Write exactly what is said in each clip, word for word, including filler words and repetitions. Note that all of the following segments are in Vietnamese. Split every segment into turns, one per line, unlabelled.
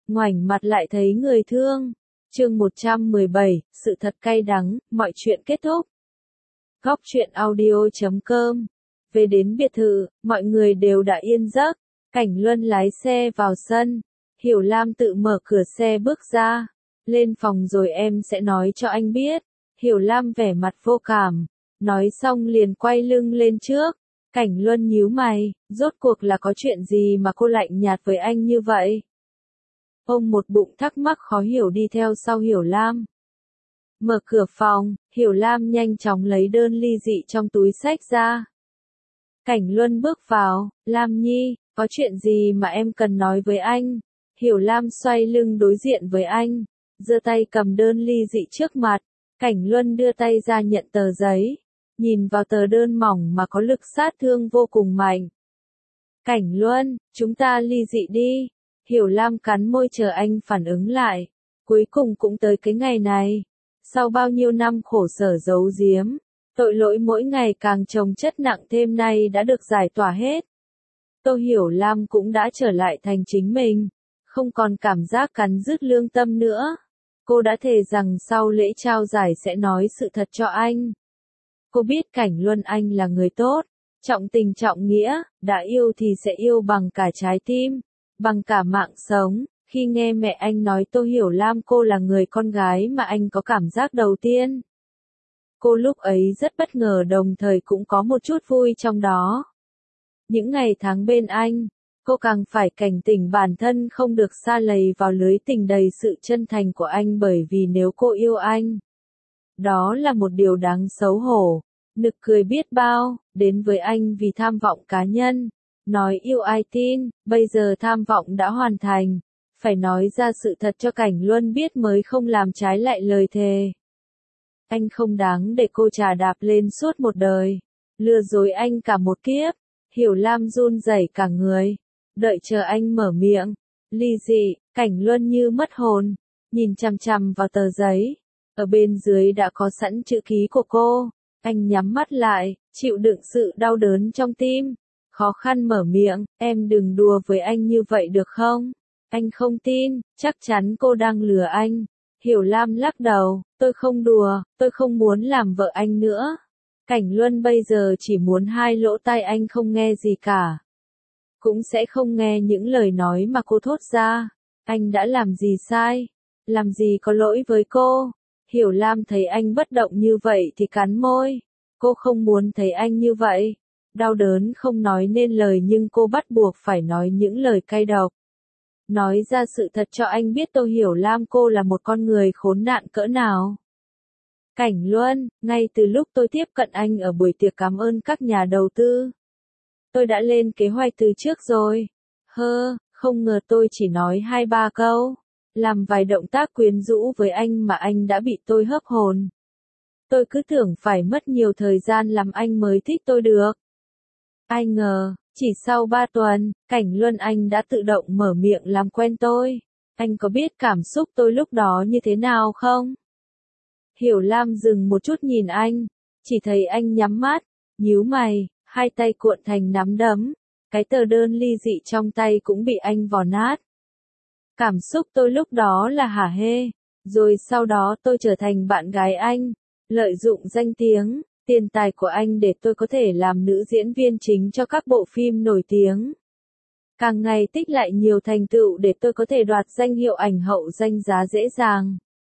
ngoảnh mặt lại thấy người thương. Chương một trăm mười bảy, sự thật cay đắng, mọi chuyện kết thúc. Góc truyện audio chấm com. Về đến biệt thự, mọi người đều đã yên giấc. Cảnh Luân lái xe vào sân. Hiểu Lam tự mở cửa xe bước ra. Lên phòng rồi em sẽ nói cho anh biết. Hiểu Lam vẻ mặt vô cảm. Nói xong liền quay lưng lên trước. Cảnh Luân nhíu mày, rốt cuộc là có chuyện gì mà cô lạnh nhạt với anh như vậy? Ông một bụng thắc mắc khó hiểu đi theo sau Hiểu Lam. Mở cửa phòng, Hiểu Lam nhanh chóng lấy đơn ly dị trong túi xách ra. Cảnh Luân bước vào, Lam Nhi, có chuyện gì mà em cần nói với anh? Hiểu Lam xoay lưng đối diện với anh, giơ tay cầm đơn ly dị trước mặt. Cảnh Luân đưa tay ra nhận tờ giấy, nhìn vào tờ đơn mỏng mà có lực sát thương vô cùng mạnh. Cảnh Luân, chúng ta ly dị đi. Hiểu Lam cắn môi chờ anh phản ứng lại. Cuối cùng cũng tới cái ngày này. Sau bao nhiêu năm khổ sở giấu giếm, tội lỗi mỗi ngày càng chồng chất nặng thêm nay đã được giải tỏa hết. Tô Hiểu Lam cũng đã trở lại thành chính mình, không còn cảm giác cắn rứt lương tâm nữa. Cô đã thề rằng sau lễ trao giải sẽ nói sự thật cho anh. Cô biết Cảnh Luân anh là người tốt, trọng tình trọng nghĩa, đã yêu thì sẽ yêu bằng cả trái tim, bằng cả mạng sống. Khi nghe mẹ anh nói Tô Hiểu Lam cô là người con gái mà anh có cảm giác đầu tiên. Cô lúc ấy rất bất ngờ đồng thời cũng có một chút vui trong đó. Những ngày tháng bên anh, cô càng phải cảnh tỉnh bản thân không được sa lầy vào lưới tình đầy sự chân thành của anh, bởi vì nếu cô yêu anh, đó là một điều đáng xấu hổ, nực cười biết bao, đến với anh vì tham vọng cá nhân. Nói yêu ai tin, bây giờ tham vọng đã hoàn thành. Phải nói ra sự thật cho Cảnh Luân biết mới không làm trái lại lời thề. Anh không đáng để cô trà đạp lên suốt một đời, lừa dối anh cả một kiếp. Hiểu Lam run rẩy cả người, đợi chờ anh mở miệng. Ly dị, Cảnh Luân như mất hồn, nhìn chằm chằm vào tờ giấy. Ở bên dưới đã có sẵn chữ ký của cô. Anh nhắm mắt lại, chịu đựng sự đau đớn trong tim. Khó khăn mở miệng, em đừng đùa với anh như vậy được không? Anh không tin, chắc chắn cô đang lừa anh. Hiểu Lam lắc đầu, tôi không đùa, tôi không muốn làm vợ anh nữa. Cảnh Luân bây giờ chỉ muốn hai lỗ tai anh không nghe gì cả. Cũng sẽ không nghe những lời nói mà cô thốt ra. Anh đã làm gì sai? Làm gì có lỗi với cô? Hiểu Lam thấy anh bất động như vậy thì cắn môi. Cô không muốn thấy anh như vậy. Đau đớn không nói nên lời nhưng cô bắt buộc phải nói những lời cay độc. Nói ra sự thật cho anh biết Tô Hiểu Lam cô là một con người khốn nạn cỡ nào. Cảnh Luân, ngay từ lúc tôi tiếp cận anh ở buổi tiệc cảm ơn các nhà đầu tư, tôi đã lên kế hoạch từ trước rồi. Hơ, không ngờ tôi chỉ nói hai ba câu, làm vài động tác quyến rũ với anh mà anh đã bị tôi hấp hồn. Tôi cứ tưởng phải mất nhiều thời gian làm anh mới thích tôi được. Ai ngờ, chỉ sau ba tuần, Cảnh Luân anh đã tự động mở miệng làm quen tôi. Anh có biết cảm xúc tôi lúc đó như thế nào không? Hiểu Lam dừng một chút nhìn anh, chỉ thấy anh nhắm mắt, nhíu mày, hai tay cuộn thành nắm đấm. Cái tờ đơn ly dị trong tay cũng bị anh vò nát. Cảm xúc tôi lúc đó là hả hê, rồi sau đó tôi trở thành bạn gái anh, lợi dụng danh tiếng, tiền tài của anh để tôi có thể làm nữ diễn viên chính cho các bộ phim nổi tiếng. Càng ngày tích lại nhiều thành tựu để tôi có thể đoạt danh hiệu ảnh hậu danh giá dễ dàng.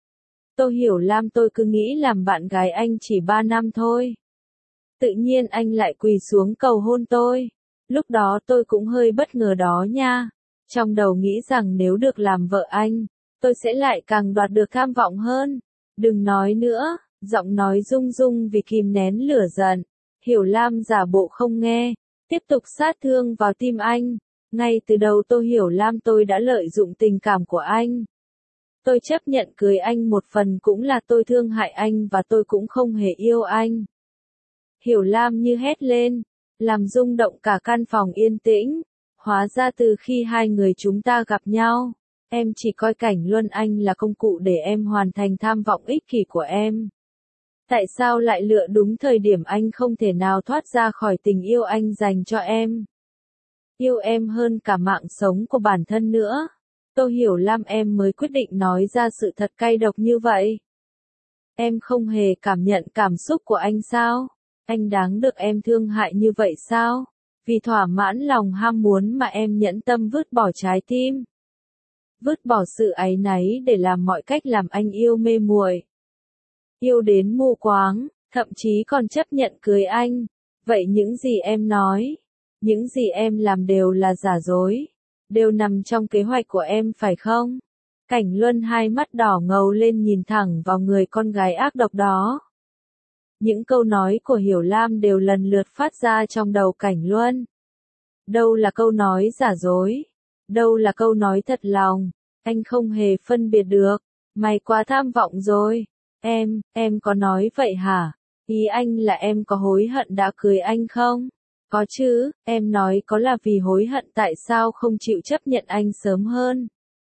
Tô Hiểu Lam tôi cứ nghĩ làm bạn gái anh chỉ ba năm thôi. Tự nhiên anh lại quỳ xuống cầu hôn tôi. Lúc đó tôi cũng hơi bất ngờ đó nha. Trong đầu nghĩ rằng nếu được làm vợ anh, tôi sẽ lại càng đoạt được tham vọng hơn. Đừng nói nữa, giọng nói rung rung vì kìm nén lửa giận. Hiểu Lam giả bộ không nghe, tiếp tục sát thương vào tim anh. Ngay từ đầu Tô Hiểu Lam tôi đã lợi dụng tình cảm của anh. Tôi chấp nhận cưới anh một phần cũng là tôi thương hại anh và tôi cũng không hề yêu anh. Hiểu Lam như hét lên, làm rung động cả căn phòng yên tĩnh. Hóa ra từ khi hai người chúng ta gặp nhau, em chỉ coi Cảnh Luân anh là công cụ để em hoàn thành tham vọng ích kỷ của em. Tại sao lại lựa đúng thời điểm anh không thể nào thoát ra khỏi tình yêu anh dành cho em? Yêu em hơn cả mạng sống của bản thân nữa. Tô Hiểu Lam em mới quyết định nói ra sự thật cay độc như vậy. Em không hề cảm nhận cảm xúc của anh sao? Anh đáng được em thương hại như vậy sao? Vì thỏa mãn lòng ham muốn mà em nhẫn tâm vứt bỏ trái tim. Vứt bỏ sự áy náy để làm mọi cách làm anh yêu mê muội. Yêu đến mù quáng, thậm chí còn chấp nhận cưới anh. Vậy những gì em nói, những gì em làm đều là giả dối, đều nằm trong kế hoạch của em phải không? Cảnh Luân hai mắt đỏ ngầu lên nhìn thẳng vào người con gái ác độc đó. Những câu nói của Hiểu Lam đều lần lượt phát ra trong đầu Cảnh Luân. Đâu là câu nói giả dối, đâu là câu nói thật lòng, anh không hề phân biệt được. Mày quá tham vọng rồi. Em, em có nói vậy hả? Ý anh là em có hối hận đã cưới anh không? Có chứ, em nói có là vì hối hận tại sao không chịu chấp nhận anh sớm hơn.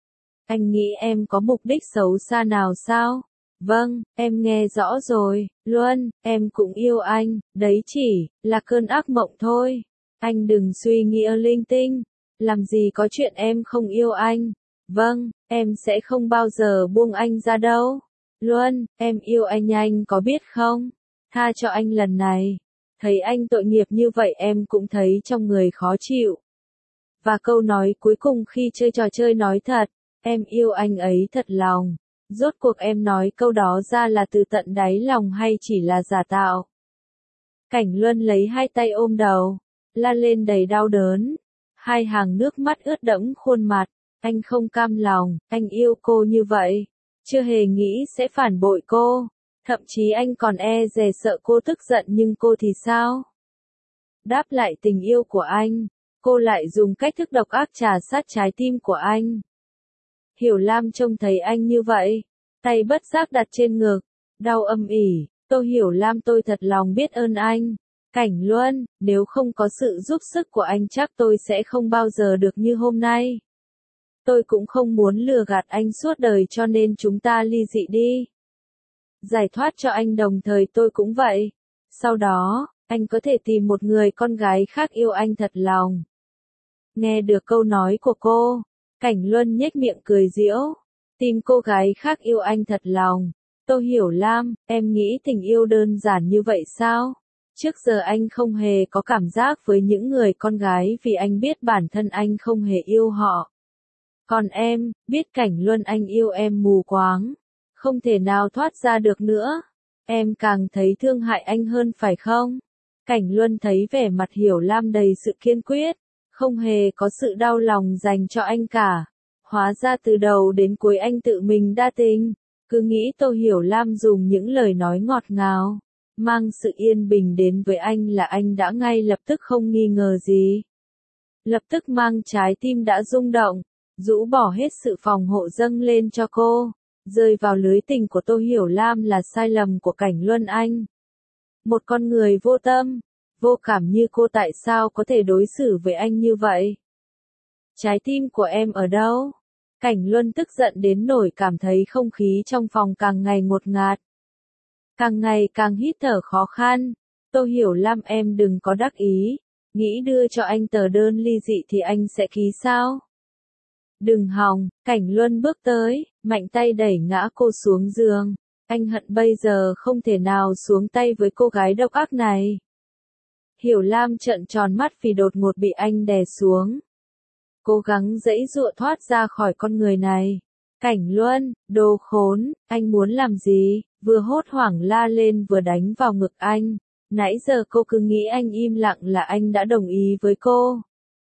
Anh nghĩ em có mục đích xấu xa nào sao? Vâng, em nghe rõ rồi, Luân, em cũng yêu anh, đấy chỉ là cơn ác mộng thôi. Anh đừng suy nghĩ linh tinh, làm gì có chuyện em không yêu anh. Vâng, em sẽ không bao giờ buông anh ra đâu. Luân, em yêu anh anh có biết không? Tha cho anh lần này. Thấy anh tội nghiệp như vậy em cũng thấy trong người khó chịu. Và câu nói cuối cùng khi chơi trò chơi nói thật, em yêu anh ấy thật lòng. Rốt cuộc em nói câu đó ra là từ tận đáy lòng hay chỉ là giả tạo? Cảnh Luân lấy hai tay ôm đầu, la lên đầy đau đớn. Hai hàng nước mắt ướt đẫm khuôn mặt. Anh không cam lòng, anh yêu cô như vậy. Chưa hề nghĩ sẽ phản bội cô. Thậm chí anh còn e dè sợ cô tức giận nhưng cô thì sao? Đáp lại tình yêu của anh, cô lại dùng cách thức độc ác trà sát trái tim của anh. Hiểu Lam trông thấy anh như vậy, tay bất giác đặt trên ngực, đau âm ỉ. Tôi Hiểu Lam tôi thật lòng biết ơn anh. Cảnh Luân, nếu không có sự giúp sức của anh chắc tôi sẽ không bao giờ được như hôm nay. Tôi cũng không muốn lừa gạt anh suốt đời cho nên chúng ta ly dị đi. Giải thoát cho anh đồng thời tôi cũng vậy. Sau đó, anh có thể tìm một người con gái khác yêu anh thật lòng. Nghe được câu nói của cô, Cảnh Luân nhếch miệng cười giễu. Tìm cô gái khác yêu anh thật lòng. Tôi Hiểu Lam, em nghĩ tình yêu đơn giản như vậy sao? Trước giờ anh không hề có cảm giác với những người con gái vì anh biết bản thân anh không hề yêu họ. Còn em, biết Cảnh Luân anh yêu em mù quáng, không thể nào thoát ra được nữa. Em càng thấy thương hại anh hơn phải không? Cảnh Luân thấy vẻ mặt Hiểu Lam đầy sự kiên quyết, không hề có sự đau lòng dành cho anh cả. Hóa ra từ đầu đến cuối anh tự mình đa tình, cứ nghĩ Tô Hiểu Lam dùng những lời nói ngọt ngào, mang sự yên bình đến với anh là anh đã ngay lập tức không nghi ngờ gì. Lập tức mang trái tim đã rung động, rũ bỏ hết sự phòng hộ dâng lên cho cô. Rơi vào lưới tình của Tô Hiểu Lam là sai lầm của Cảnh Luân anh. Một con người vô tâm, vô cảm như cô tại sao có thể đối xử với anh như vậy? Trái tim của em ở đâu? Cảnh Luân tức giận đến nỗi cảm thấy không khí trong phòng càng ngày ngột ngạt. Càng ngày càng hít thở khó khăn. Tô Hiểu Lam em đừng có đắc ý, nghĩ đưa cho anh tờ đơn ly dị thì anh sẽ ký sao? Đừng hòng, Cảnh Luân bước tới, mạnh tay đẩy ngã cô xuống giường. Anh hận bây giờ không thể nào xuống tay với cô gái độc ác này. Hiểu Lam trợn tròn mắt vì đột ngột bị anh đè xuống. Cố gắng giãy giụa thoát ra khỏi con người này. Cảnh Luân, đồ khốn, anh muốn làm gì? Vừa hốt hoảng la lên vừa đánh vào ngực anh. Nãy giờ cô cứ nghĩ anh im lặng là anh đã đồng ý với cô.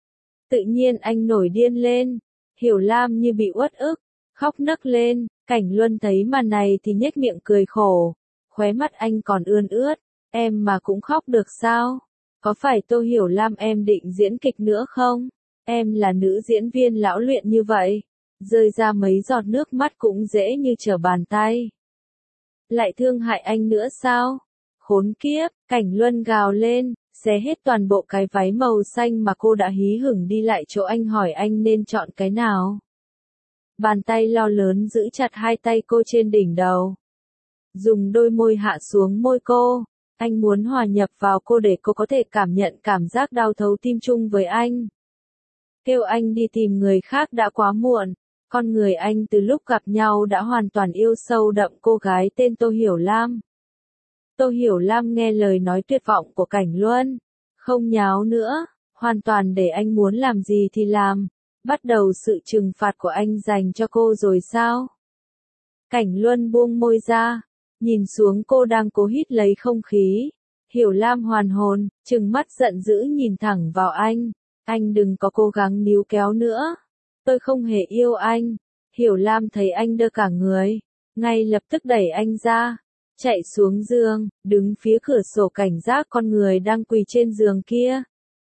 Tự nhiên anh nổi điên lên. Hiểu Lam như bị uất ức, khóc nấc lên. Cảnh Luân thấy màn này thì nhếch miệng cười khổ. Khóe mắt anh còn ươn ướt. Em mà cũng khóc được sao? Có phải Tô Hiểu Lam em định diễn kịch nữa không? Em là nữ diễn viên lão luyện như vậy. Rơi ra mấy giọt nước mắt cũng dễ như trở bàn tay. Lại thương hại anh nữa sao? Khốn kiếp, Cảnh Luân gào lên, xé hết toàn bộ cái váy màu xanh mà cô đã hí hửng đi lại chỗ anh hỏi anh nên chọn cái nào. Bàn tay lo lớn giữ chặt hai tay cô trên đỉnh đầu. Dùng đôi môi hạ xuống môi cô. Anh muốn hòa nhập vào cô để cô có thể cảm nhận cảm giác đau thấu tim chung với anh. Kêu anh đi tìm người khác đã quá muộn. Con người anh từ lúc gặp nhau đã hoàn toàn yêu sâu đậm cô gái tên Tô Hiểu Lam. Tô Hiểu Lam nghe lời nói tuyệt vọng của Cảnh Luân, không nháo nữa, hoàn toàn để anh muốn làm gì thì làm, bắt đầu sự trừng phạt của anh dành cho cô rồi sao? Cảnh Luân buông môi ra, nhìn xuống cô đang cố hít lấy không khí. Hiểu Lam hoàn hồn, trừng mắt giận dữ nhìn thẳng vào anh. Anh đừng có cố gắng níu kéo nữa. Tôi không hề yêu anh. Hiểu Lam thấy anh đơ cả người, ngay lập tức đẩy anh ra, chạy xuống giường, đứng phía cửa sổ cảnh giác con người đang quỳ trên giường kia.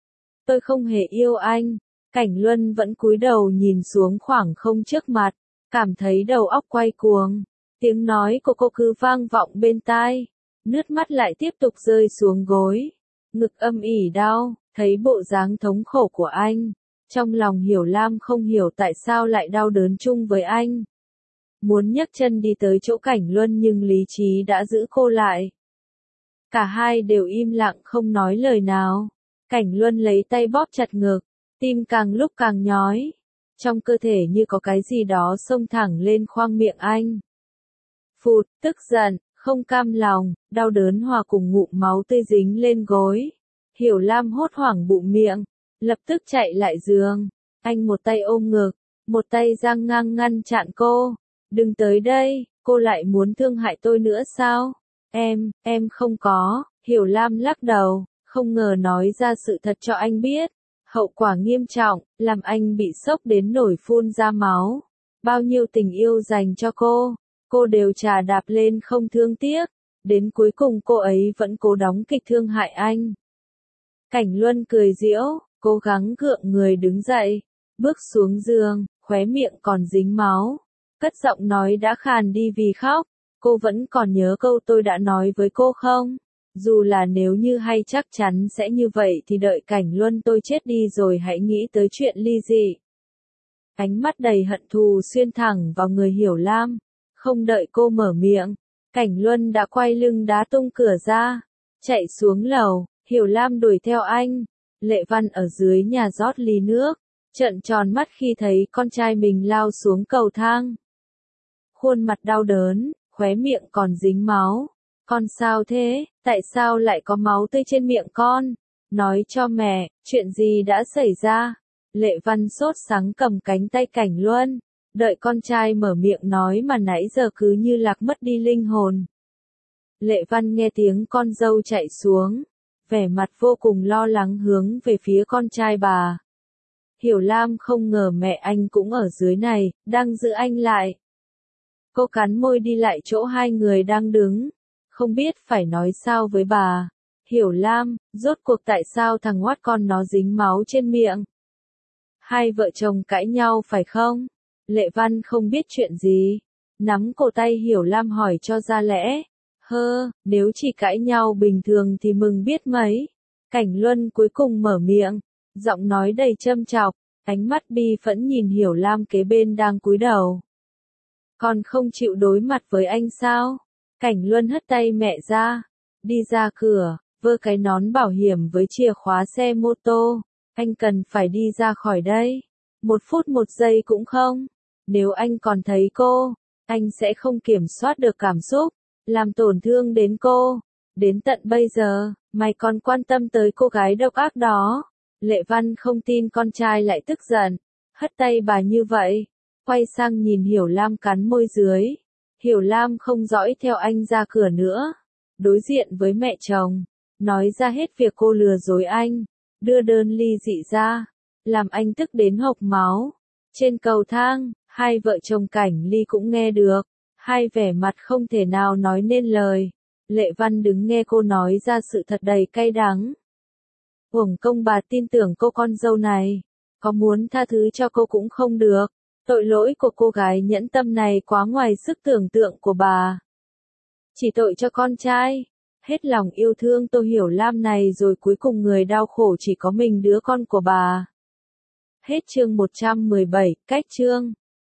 Tôi không hề yêu anh. Cảnh Luân vẫn cúi đầu nhìn xuống khoảng không trước mặt, cảm thấy đầu óc quay cuồng. Tiếng nói của cô cứ vang vọng bên tai, nước mắt lại tiếp tục rơi xuống gối, ngực âm ỉ đau, thấy bộ dáng thống khổ của anh. Trong lòng Hiểu Lam không hiểu tại sao lại đau đớn chung với anh. Muốn nhấc chân đi tới chỗ Cảnh Luân nhưng lý trí đã giữ cô lại. Cả hai đều im lặng không nói lời nào. Cảnh Luân lấy tay bóp chặt ngực, tim càng lúc càng nhói. Trong cơ thể như có cái gì đó xông thẳng lên khoang miệng anh. Phụt, tức giận, không cam lòng, đau đớn hòa cùng ngụm máu tươi dính lên gối. Hiểu Lam hốt hoảng bụng miệng, lập tức chạy lại giường. Anh một tay ôm ngực, một tay giang ngang ngăn chặn cô. Đừng tới đây, cô lại muốn thương hại tôi nữa sao? Em, em không có. Hiểu Lam lắc đầu, không ngờ nói ra sự thật cho anh biết. Hậu quả nghiêm trọng, làm anh bị sốc đến nổi phun ra máu. Bao nhiêu tình yêu dành cho cô, cô đều trà đạp lên không thương tiếc. Đến cuối cùng cô ấy vẫn cố đóng kịch thương hại anh. Cảnh Luân cười giễu, cố gắng gượng người đứng dậy, bước xuống giường, khóe miệng còn dính máu. Cất giọng nói đã khàn đi vì khóc. Cô vẫn còn nhớ câu tôi đã nói với cô không? Dù là nếu như hay chắc chắn sẽ như vậy thì đợi Cảnh Luân tôi chết đi rồi hãy nghĩ tới chuyện ly dị. Ánh mắt đầy hận thù xuyên thẳng vào người Hiểu Lam. Không đợi cô mở miệng, Cảnh Luân đã quay lưng đá tung cửa ra, chạy xuống lầu. Hiểu Lam đuổi theo anh. Lệ Văn ở dưới nhà rót ly nước, trợn tròn mắt khi thấy con trai mình lao xuống cầu thang. Khuôn mặt đau đớn, khóe miệng còn dính máu. Con sao thế, tại sao lại có máu tươi trên miệng con? Nói cho mẹ, chuyện gì đã xảy ra? Lệ Văn sốt sắng cầm cánh tay Cảnh Luân, đợi con trai mở miệng nói mà nãy giờ cứ như lạc mất đi linh hồn. Lệ Văn nghe tiếng con dâu chạy xuống, vẻ mặt vô cùng lo lắng hướng về phía con trai bà. Hiểu Lam không ngờ mẹ anh cũng ở dưới này, đang giữ anh lại. Cô cắn môi đi lại chỗ hai người đang đứng, không biết phải nói sao với bà. Hiểu Lam, rốt cuộc tại sao thằng ngoát con nó dính máu trên miệng? Hai vợ chồng cãi nhau phải không? Lệ Văn không biết chuyện gì, nắm cổ tay Hiểu Lam hỏi cho ra lẽ. Hơ, nếu chỉ cãi nhau bình thường thì mừng biết mấy. Cảnh Luân cuối cùng mở miệng, giọng nói đầy châm chọc, ánh mắt bi phẫn nhìn Hiểu Lam kế bên đang cúi đầu. Con không chịu đối mặt với anh sao? Cảnh Luân hất tay mẹ ra, đi ra cửa, vơ cái nón bảo hiểm với chìa khóa xe mô tô. Anh cần phải đi ra khỏi đây. Một phút một giây cũng không. Nếu anh còn thấy cô, anh sẽ không kiểm soát được cảm xúc, làm tổn thương đến cô. Đến tận bây giờ, mày còn quan tâm tới cô gái độc ác đó. Lệ Văn không tin con trai lại tức giận, hất tay bà như vậy, quay sang nhìn Hiểu Lam cắn môi dưới. Hiểu Lam không dõi theo anh ra cửa nữa, đối diện với mẹ chồng, nói ra hết việc cô lừa dối anh, đưa đơn ly dị ra, làm anh tức đến hộc máu. Trên cầu thang, hai vợ chồng Cảnh Ly cũng nghe được, hai vẻ mặt không thể nào nói nên lời. Lệ Văn đứng nghe cô nói ra sự thật đầy cay đắng. Uổng công bà tin tưởng cô con dâu này, có muốn tha thứ cho cô cũng không được. Tội lỗi của cô gái nhẫn tâm này quá ngoài sức tưởng tượng của bà. Chỉ tội cho con trai, hết lòng yêu thương Tô Hiểu Lam này rồi cuối cùng người đau khổ chỉ có mình đứa con của bà. Hết chương một trăm mười bảy, cách chương.